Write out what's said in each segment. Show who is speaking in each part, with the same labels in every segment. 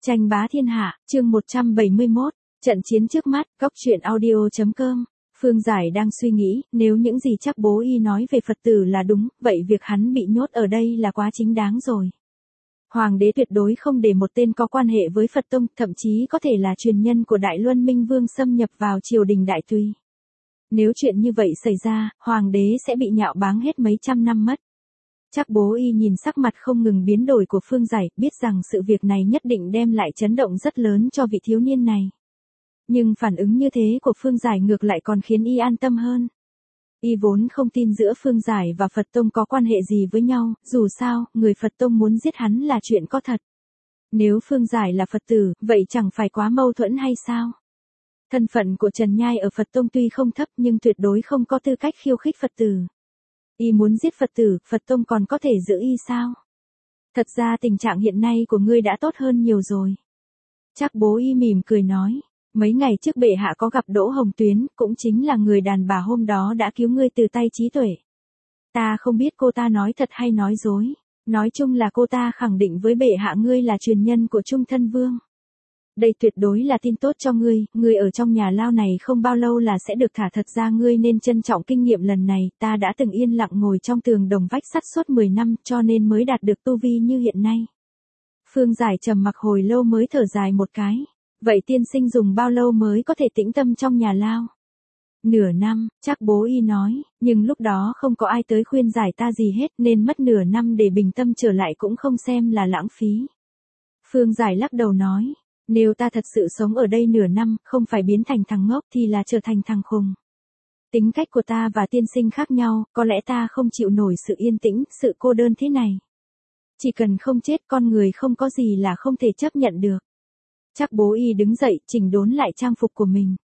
Speaker 1: Tranh bá thiên hạ, chương 171, trận chiến trước mắt, góc truyện audio.com. Phương Giải đang suy nghĩ, nếu những gì chắc bố y nói về Phật tử là đúng, vậy việc hắn bị nhốt ở đây là quá chính đáng rồi. Hoàng đế tuyệt đối không để một tên có quan hệ với Phật tông, thậm chí có thể là truyền nhân của Đại Luân Minh Vương xâm nhập vào triều đình Đại Tùy. Nếu chuyện như vậy xảy ra, Hoàng đế sẽ bị nhạo báng hết mấy trăm năm mất. Chắc bố y nhìn sắc mặt không ngừng biến đổi của Phương Giải, biết rằng sự việc này nhất định đem lại chấn động rất lớn cho vị thiếu niên này. Nhưng phản ứng như thế của Phương Giải ngược lại còn khiến y an tâm hơn. Y vốn không tin giữa Phương Giải và Phật Tông có quan hệ gì với nhau, dù sao, người Phật Tông muốn giết hắn là chuyện có thật. Nếu Phương Giải là Phật tử, vậy chẳng phải quá mâu thuẫn hay sao? Thân phận của Trần Nhai ở Phật Tông tuy không thấp nhưng tuyệt đối không có tư cách khiêu khích Phật tử. Y muốn giết Phật tử, Phật Tông còn có thể giữ y sao? Thật ra tình trạng hiện nay của ngươi đã tốt hơn nhiều rồi. Chắc bố y mỉm cười nói, mấy ngày trước bệ hạ có gặp Đỗ Hồng Tuyến, cũng chính là người đàn bà hôm đó đã cứu ngươi từ tay Trí Tuệ. Ta không biết cô ta nói thật hay nói dối, nói chung là cô ta khẳng định với bệ hạ ngươi là truyền nhân của Trung Thân Vương. Đây tuyệt đối là tin tốt cho ngươi ở trong nhà lao này không bao lâu là sẽ được thả, thật ra ngươi nên trân trọng kinh nghiệm lần này, ta đã từng yên lặng ngồi trong tường đồng vách sắt suốt 10 năm cho nên mới đạt được tu vi như hiện nay. Phương Giải trầm mặc hồi lâu mới thở dài một cái, vậy tiên sinh dùng bao lâu mới có thể tĩnh tâm trong nhà lao? Nửa năm, chắc bố y nói, nhưng lúc đó không có ai tới khuyên giải ta gì hết nên mất nửa năm để bình tâm trở lại cũng không xem là lãng phí. Phương Giải lắc đầu nói, nếu ta thật sự sống ở đây nửa năm, không phải biến thành thằng ngốc thì là trở thành thằng khùng. Tính cách của ta và tiên sinh khác nhau, có lẽ ta không chịu nổi sự yên tĩnh, sự cô đơn thế này. Chỉ cần không chết con người không có gì là không thể chấp nhận được. Chắc bố y đứng dậy, chỉnh đốn lại trang phục của mình.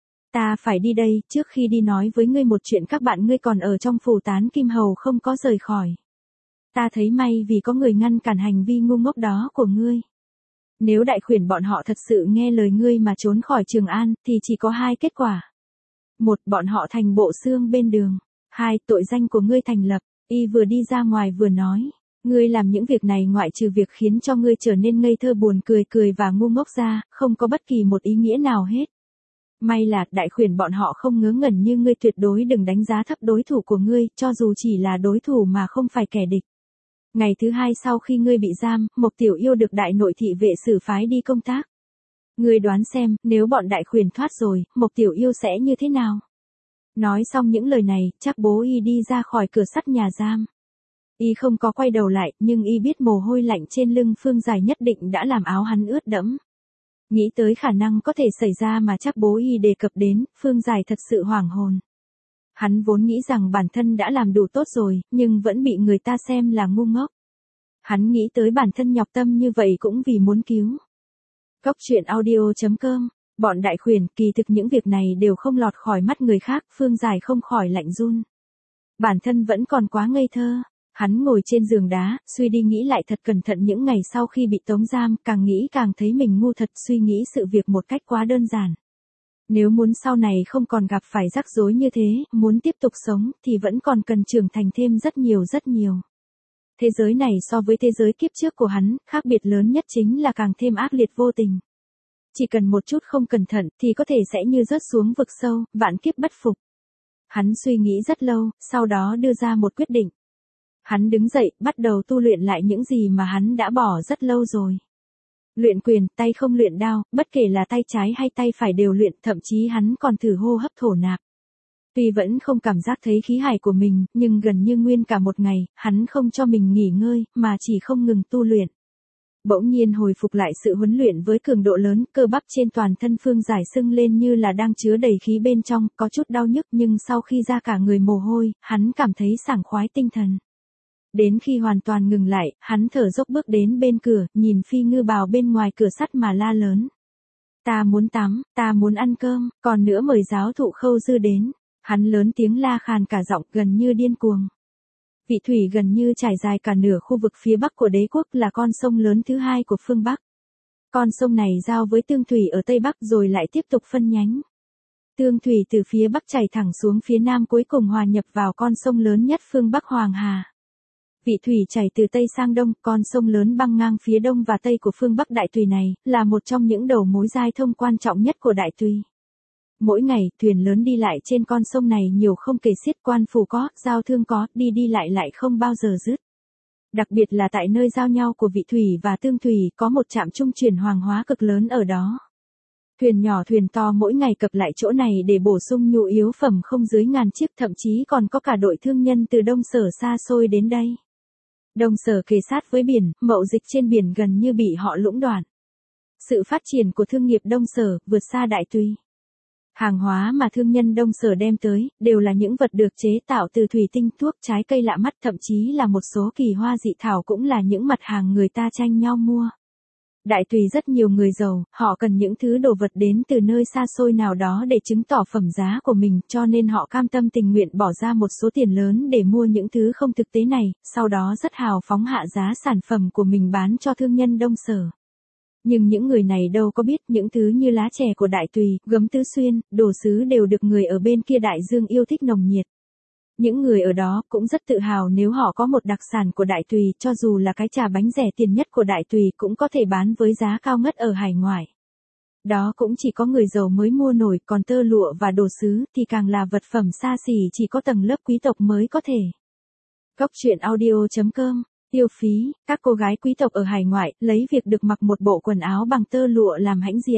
Speaker 1: Ta phải đi đây, trước khi đi nói với ngươi một chuyện, các bạn ngươi còn ở trong phủ Tán Kim Hầu không có rời khỏi. Ta thấy may vì có người ngăn cản hành vi ngu ngốc đó của ngươi. Nếu đại khuyển bọn họ thật sự nghe lời ngươi mà trốn khỏi Trường An, thì chỉ có hai kết quả. Một, bọn họ thành bộ xương bên đường. Hai, tội danh của ngươi thành lập. Y vừa đi ra ngoài vừa nói, ngươi làm những việc này ngoại trừ việc khiến cho ngươi trở nên ngây thơ buồn cười và ngu ngốc ra, không có bất kỳ một ý nghĩa nào hết. May là đại khuyển bọn họ không ngớ ngẩn như ngươi, tuyệt đối đừng đánh giá thấp đối thủ của ngươi, cho dù chỉ là đối thủ mà không phải kẻ địch. Ngày thứ hai sau khi ngươi bị giam, Mộc Tiểu Yêu được đại nội thị vệ sử phái đi công tác. Ngươi đoán xem, nếu bọn đại khuyển thoát rồi, Mộc Tiểu Yêu sẽ như thế nào? Nói xong những lời này, chắc bố y đi ra khỏi cửa sắt nhà giam. Y không có quay đầu lại, nhưng y biết mồ hôi lạnh trên lưng Phương Giải nhất định đã làm áo hắn ướt đẫm. Nghĩ tới khả năng có thể xảy ra mà chắc bố y đề cập đến, Phương Giải thật sự hoảng hồn. Hắn vốn nghĩ rằng bản thân đã làm đủ tốt rồi, nhưng vẫn bị người ta xem là ngu ngốc. Hắn nghĩ tới bản thân nhọc tâm như vậy cũng vì muốn cứu. Góc truyện audio.com, bọn đại khuyển, kỳ thực những việc này đều không lọt khỏi mắt người khác, Phương Giải không khỏi lạnh run. Bản thân vẫn còn quá ngây thơ. Hắn ngồi trên giường đá, suy đi nghĩ lại thật cẩn thận những ngày sau khi bị tống giam, càng nghĩ càng thấy mình ngu thật, suy nghĩ sự việc một cách quá đơn giản. Nếu muốn sau này không còn gặp phải rắc rối như thế, muốn tiếp tục sống, thì vẫn còn cần trưởng thành thêm rất nhiều. Thế giới này so với thế giới kiếp trước của hắn, khác biệt lớn nhất chính là càng thêm ác liệt vô tình. Chỉ cần một chút không cẩn thận, thì có thể sẽ như rớt xuống vực sâu, vạn kiếp bất phục. Hắn suy nghĩ rất lâu, sau đó đưa ra một quyết định. Hắn đứng dậy, bắt đầu tu luyện lại những gì mà hắn đã bỏ rất lâu rồi. Luyện quyền, tay không luyện đao, bất kể là tay trái hay tay phải đều luyện, thậm chí hắn còn thử hô hấp thổ nạp. Tuy vẫn không cảm giác thấy khí hải của mình, nhưng gần như nguyên cả một ngày, hắn không cho mình nghỉ ngơi, mà chỉ không ngừng tu luyện. Bỗng nhiên hồi phục lại sự huấn luyện với cường độ lớn, cơ bắp trên toàn thân Phương Giải sưng lên như là đang chứa đầy khí bên trong, có chút đau nhức nhưng sau khi ra cả người mồ hôi, hắn cảm thấy sảng khoái tinh thần. Đến khi hoàn toàn ngừng lại, hắn thở dốc bước đến bên cửa, nhìn Phi Ngư Bào bên ngoài cửa sắt mà la lớn. Ta muốn tắm, ta muốn ăn cơm, còn nữa mời giáo thụ Khâu Dư đến. Hắn lớn tiếng la khàn cả giọng, gần như điên cuồng. Vị thủy gần như trải dài cả nửa khu vực phía bắc của đế quốc, là con sông lớn thứ hai của phương Bắc. Con sông này giao với Tương Thủy ở Tây Bắc rồi lại tiếp tục phân nhánh. Tương Thủy từ phía bắc chảy thẳng xuống phía nam cuối cùng hòa nhập vào con sông lớn nhất phương Bắc Hoàng Hà. Vị thủy chảy từ Tây sang Đông, con sông lớn băng ngang phía Đông và Tây của phương Bắc Đại Tùy này, là một trong những đầu mối giao thông quan trọng nhất của Đại Tùy. Mỗi ngày, thuyền lớn đi lại trên con sông này nhiều không kể xiết, quan phủ có, giao thương có, đi đi lại không bao giờ dứt. Đặc biệt là tại nơi giao nhau của Vị Thủy và Tương Thủy, có một trạm trung chuyển hàng hóa cực lớn ở đó. Thuyền nhỏ thuyền to mỗi ngày cập lại chỗ này để bổ sung nhu yếu phẩm không dưới ngàn chiếc, thậm chí còn có cả đội thương nhân từ Đông Sở xa xôi đến đây. Đông Sở kề sát với biển, mậu dịch trên biển gần như bị họ lũng đoạn. Sự phát triển của thương nghiệp Đông Sở vượt xa Đại Tùy. Hàng hóa mà thương nhân Đông Sở đem tới, đều là những vật được chế tạo từ thủy tinh, thuốc, trái cây lạ mắt, thậm chí là một số kỳ hoa dị thảo cũng là những mặt hàng người ta tranh nhau mua. Đại Tùy rất nhiều người giàu, họ cần những thứ đồ vật đến từ nơi xa xôi nào đó để chứng tỏ phẩm giá của mình, cho nên họ cam tâm tình nguyện bỏ ra một số tiền lớn để mua những thứ không thực tế này, sau đó rất hào phóng hạ giá sản phẩm của mình bán cho thương nhân Đông Sở. Nhưng những người này đâu có biết những thứ như lá chè của Đại Tùy, gấm Tứ Xuyên, đồ sứ đều được người ở bên kia đại dương yêu thích nồng nhiệt. Những người ở đó cũng rất tự hào nếu họ có một đặc sản của Đại Tùy, cho dù là cái trà bánh rẻ tiền nhất của Đại Tùy cũng có thể bán với giá cao ngất ở hải ngoại. Đó cũng chỉ có người giàu mới mua nổi, còn tơ lụa và đồ sứ thì càng là vật phẩm xa xỉ chỉ có tầng lớp quý tộc mới có thể. Góc truyện audio.com. Tiêu phí, các cô gái quý tộc ở hải ngoại lấy việc được mặc một bộ quần áo bằng tơ lụa làm hãnh diện.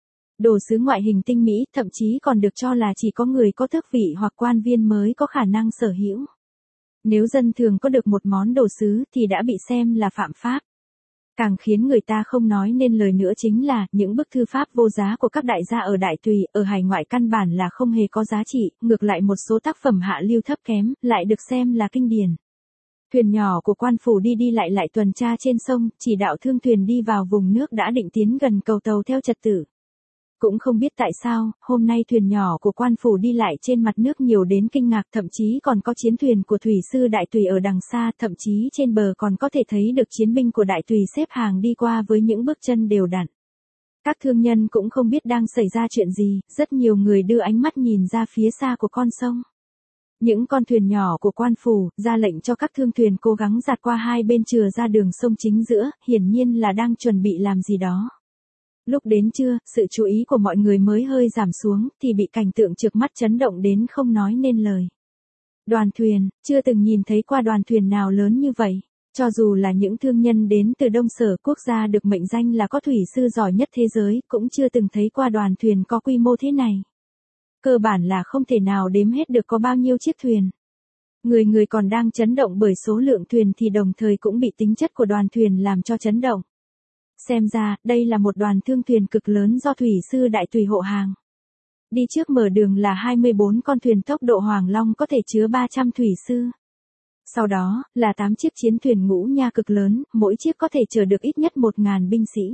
Speaker 1: Đồ sứ ngoại hình tinh mỹ, thậm chí còn được cho là chỉ có người có tước vị hoặc quan viên mới có khả năng sở hữu. Nếu dân thường có được một món đồ sứ thì đã bị xem là phạm pháp. Càng khiến người ta không nói nên lời nữa chính là những bức thư pháp vô giá của các đại gia ở Đại Tùy, ở hải ngoại căn bản là không hề có giá trị, ngược lại một số tác phẩm hạ lưu thấp kém lại được xem là kinh điển. Thuyền nhỏ của quan phủ đi đi lại tuần tra trên sông, chỉ đạo thương thuyền đi vào vùng nước đã định tiến gần cầu tàu theo trật tự. Cũng không biết tại sao, hôm nay thuyền nhỏ của quan phủ đi lại trên mặt nước nhiều đến kinh ngạc, thậm chí còn có chiến thuyền của thủy sư Đại Tùy ở đằng xa, thậm chí trên bờ còn có thể thấy được chiến binh của Đại Tùy xếp hàng đi qua với những bước chân đều đặn. Các thương nhân cũng không biết đang xảy ra chuyện gì, rất nhiều người đưa ánh mắt nhìn ra phía xa của con sông. Những con thuyền nhỏ của quan phủ ra lệnh cho các thương thuyền cố gắng dạt qua hai bên chừa ra đường sông chính giữa, hiển nhiên là đang chuẩn bị làm gì đó. Lúc đến trưa, sự chú ý của mọi người mới hơi giảm xuống, thì bị cảnh tượng trước mắt chấn động đến không nói nên lời. Đoàn thuyền, chưa từng nhìn thấy qua đoàn thuyền nào lớn như vậy. Cho dù là những thương nhân đến từ Đông Sở, quốc gia được mệnh danh là có thủy sư giỏi nhất thế giới, cũng chưa từng thấy qua đoàn thuyền có quy mô thế này. Cơ bản là không thể nào đếm hết được có bao nhiêu chiếc thuyền. Người còn đang chấn động bởi số lượng thuyền thì đồng thời cũng bị tính chất của đoàn thuyền làm cho chấn động. Xem ra, đây là một đoàn thương thuyền cực lớn do thủy sư Đại Tùy hộ hàng. Đi trước mở đường là 24 con thuyền tốc độ Hoàng Long có thể chứa 300 thủy sư. Sau đó, là 8 chiếc chiến thuyền ngũ nha cực lớn, mỗi chiếc có thể chở được ít nhất 1.000 binh sĩ.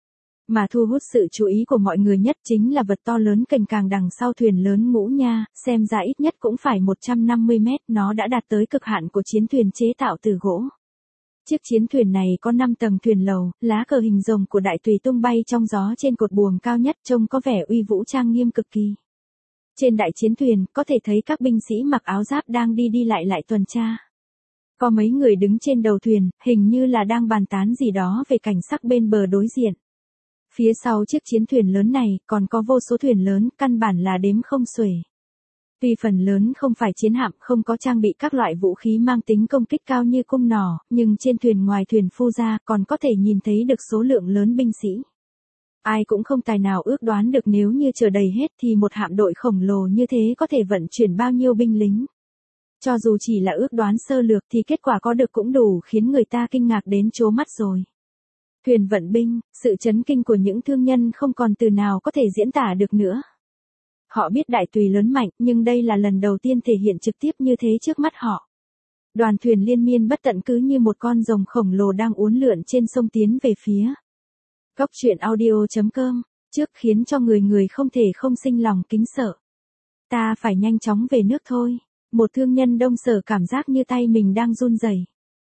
Speaker 1: Mà thu hút sự chú ý của mọi người nhất chính là vật to lớn cành càng đằng sau thuyền lớn ngũ nha, xem ra ít nhất cũng phải 150 mét, nó đã đạt tới cực hạn của chiến thuyền chế tạo từ gỗ. Chiếc chiến thuyền này có 5 tầng thuyền lầu, lá cờ hình rồng của Đại Tùy tung bay trong gió trên cột buồm cao nhất, trông có vẻ uy vũ trang nghiêm cực kỳ. Trên đại chiến thuyền, có thể thấy các binh sĩ mặc áo giáp đang đi đi lại tuần tra. Có mấy người đứng trên đầu thuyền, hình như là đang bàn tán gì đó về cảnh sắc bên bờ đối diện. Phía sau chiếc chiến thuyền lớn này, còn có vô số thuyền lớn, căn bản là đếm không xuể. Tuy phần lớn không phải chiến hạm, không có trang bị các loại vũ khí mang tính công kích cao như cung nỏ, nhưng trên thuyền ngoài thuyền phu ra còn có thể nhìn thấy được số lượng lớn binh sĩ. Ai cũng không tài nào ước đoán được nếu như chở đầy hết thì một hạm đội khổng lồ như thế có thể vận chuyển bao nhiêu binh lính. Cho dù chỉ là ước đoán sơ lược thì kết quả có được cũng đủ khiến người ta kinh ngạc đến trố mắt rồi. Thuyền vận binh, sự chấn kinh của những thương nhân không còn từ nào có thể diễn tả được nữa. Họ biết Đại Tùy lớn mạnh, nhưng đây là lần đầu tiên thể hiện trực tiếp như thế trước mắt họ. Đoàn thuyền liên miên bất tận cứ như một con rồng khổng lồ đang uốn lượn trên sông tiến về phía. Góc truyện audio.com, trước khiến cho người không thể không sinh lòng kính sợ. Ta phải nhanh chóng về nước thôi. Một thương nhân Đông Sở cảm giác như tay mình đang run rẩy.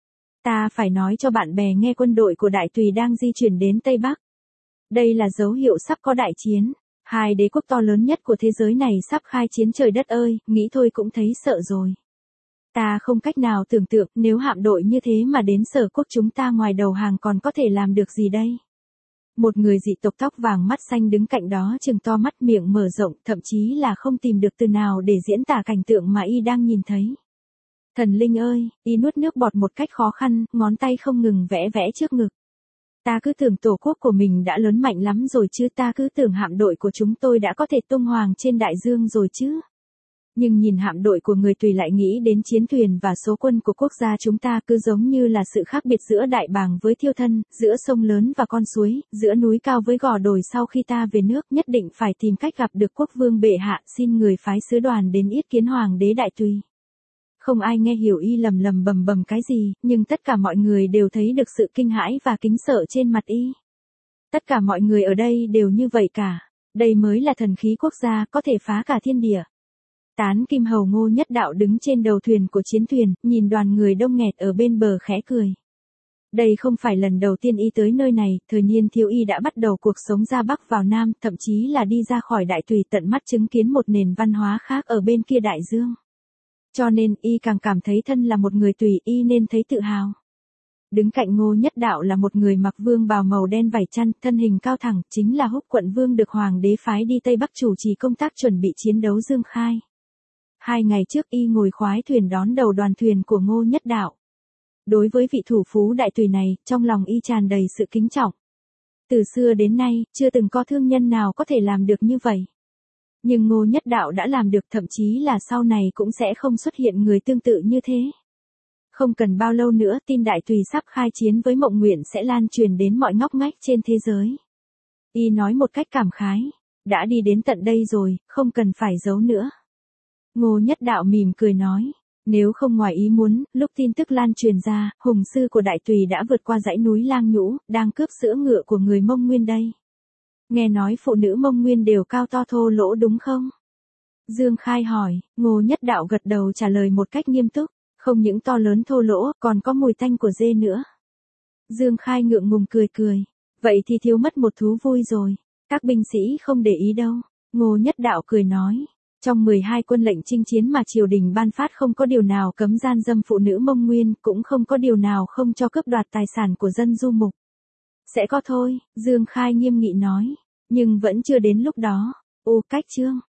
Speaker 1: Ta phải nói cho bạn bè nghe quân đội của Đại Tùy đang di chuyển đến Tây Bắc. Đây là dấu hiệu sắp có đại chiến. Hai đế quốc to lớn nhất của thế giới này sắp khai chiến, trời đất ơi, nghĩ thôi cũng thấy sợ rồi. Ta không cách nào tưởng tượng nếu hạm đội như thế mà đến Sở Quốc chúng ta ngoài đầu hàng còn có thể làm được gì đây? Một người dị tộc tóc vàng mắt xanh đứng cạnh đó trừng to mắt miệng mở rộng, thậm chí là không tìm được từ nào để diễn tả cảnh tượng mà y đang nhìn thấy. Thần linh ơi, y nuốt nước bọt một cách khó khăn, ngón tay không ngừng vẽ vẽ trước ngực. Ta cứ tưởng tổ quốc của mình đã lớn mạnh lắm rồi chứ, ta cứ tưởng hạm đội của chúng tôi đã có thể tung hoành trên đại dương rồi chứ. Nhưng nhìn hạm đội của người Tùy lại nghĩ đến chiến thuyền và số quân của quốc gia chúng ta, cứ giống như là sự khác biệt giữa đại bàng với thiêu thân, giữa sông lớn và con suối, giữa núi cao với gò đồi. Sau khi ta về nước nhất định phải tìm cách gặp được quốc vương bệ hạ, xin người phái sứ đoàn đến yết kiến hoàng đế Đại Tùy. Không ai nghe hiểu y lầm lầm bầm bầm cái gì, nhưng tất cả mọi người đều thấy được sự kinh hãi và kính sợ trên mặt y. Tất cả mọi người ở đây đều như vậy cả. Đây mới là thần khí quốc gia, có thể phá cả thiên địa. Tán Kim Hầu Ngô Nhất Đạo đứng trên đầu thuyền của chiến thuyền, nhìn đoàn người đông nghẹt ở bên bờ khẽ cười. Đây không phải lần đầu tiên y tới nơi này, thời niên thiếu y đã bắt đầu cuộc sống ra Bắc vào Nam, thậm chí là đi ra khỏi Đại Tùy tận mắt chứng kiến một nền văn hóa khác ở bên kia đại dương. Cho nên y càng cảm thấy thân là một người Tùy, y nên thấy tự hào. Đứng cạnh Ngô Nhất Đạo là một người mặc vương bào màu đen vải chăn, thân hình cao thẳng, chính là Húc Quận Vương được hoàng đế phái đi Tây Bắc chủ trì công tác chuẩn bị chiến đấu Dương Khai. 2 ngày trước y ngồi khoái thuyền đón đầu đoàn thuyền của Ngô Nhất Đạo. Đối với vị thủ phú Đại Tùy này, trong lòng y tràn đầy sự kính trọng. Từ xưa đến nay, chưa từng có thương nhân nào có thể làm được như vậy. Nhưng Ngô Nhất Đạo đã làm được, thậm chí là sau này cũng sẽ không xuất hiện người tương tự như thế. Không cần bao lâu nữa, tin Đại Tùy sắp khai chiến với Mộng Nguyện sẽ lan truyền đến mọi ngóc ngách trên thế giới. Y nói một cách cảm khái, đã đi đến tận đây rồi, không cần phải giấu nữa. Ngô Nhất Đạo mỉm cười nói, nếu không ngoài ý muốn, lúc tin tức lan truyền ra, hùng sư của Đại Tùy đã vượt qua dãy núi Lang Nhũ, đang cướp sữa ngựa của người Mông Nguyên đây. Nghe nói phụ nữ Mông Nguyên đều cao to thô lỗ đúng không? Dương Khai hỏi, Ngô Nhất Đạo gật đầu trả lời một cách nghiêm túc, không những to lớn thô lỗ, còn có mùi tanh của dê nữa. Dương Khai ngượng ngùng cười cười, vậy thì thiếu mất một thú vui rồi, các binh sĩ không để ý đâu. Ngô Nhất Đạo cười nói, trong 12 quân lệnh chinh chiến mà triều đình ban phát không có điều nào cấm gian dâm phụ nữ Mông Nguyên, cũng không có điều nào không cho cướp đoạt tài sản của dân du mục. Sẽ có thôi, Dương Khai nghiêm nghị nói, nhưng vẫn chưa đến lúc đó. Cách chương